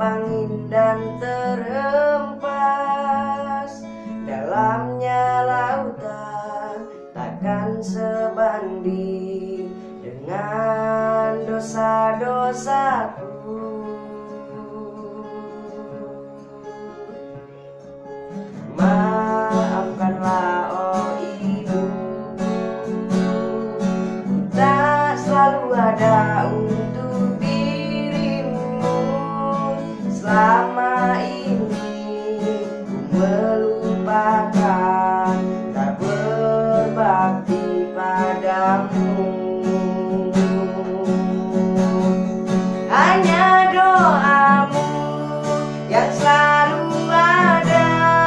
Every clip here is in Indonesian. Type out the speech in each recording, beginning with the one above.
terpangin dan terhempas. Dalamnya lautan takkan sebanding dengan dosa-dosaku. Maafkanlah oh ibu, ku tak selalu ada untuk dirimu. Selama ini ku melupakan, tak berbakti padamu. Hanya doamu yang selalu ada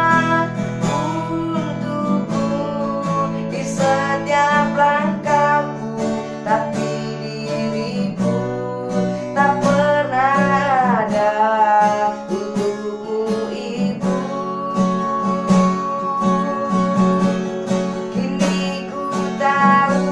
untukku di setiap langkahku, tapi diriku tak pernah ada untukmu ibu. Kini ku tahu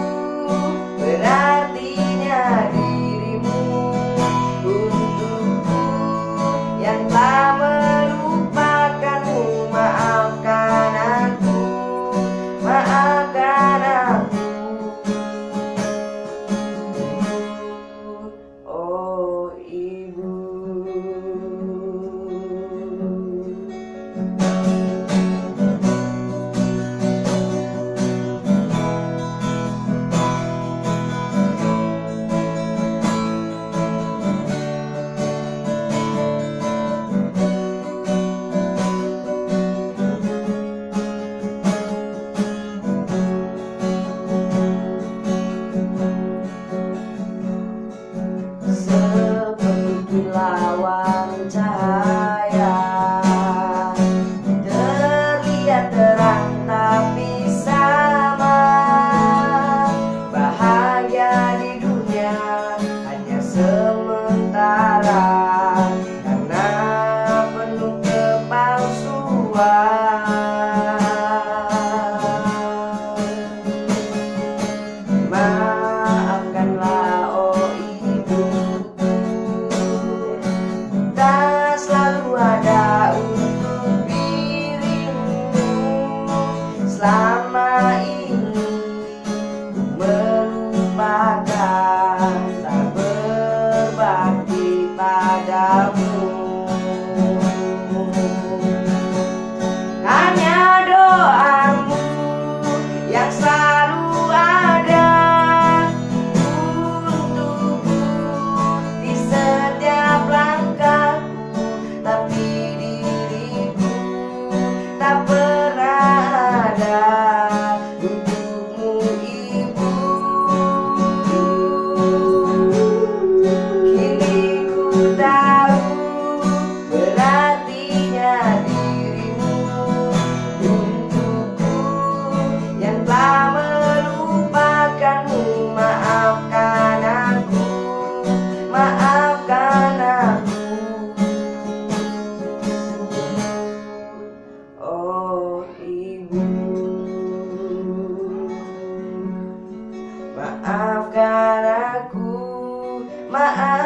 berartinya dirimu untukku yang telah melupakanmu. Maafkan aku, maafkan aku, oh ibu. Seperti kilauan cahaya, terlihat terang tapi sama. Bahagia di dunia hanya sementara, karena penuh kepalsuan. Maafkanlah oh ibu, tak selalu ada untuk dirimu. Selama ini ku melupakan, tak berbakti padamu. Hanya doamu yang selalu ada untukku di setiap langkahku, tapi diriku tak pernah ada untukmu ibu. Kini ku tahu berartinya dirimu untukku yang telah melupakanmu. Maafkan aku, maafkan aku, oh ibu. Maafkan aku, maafkan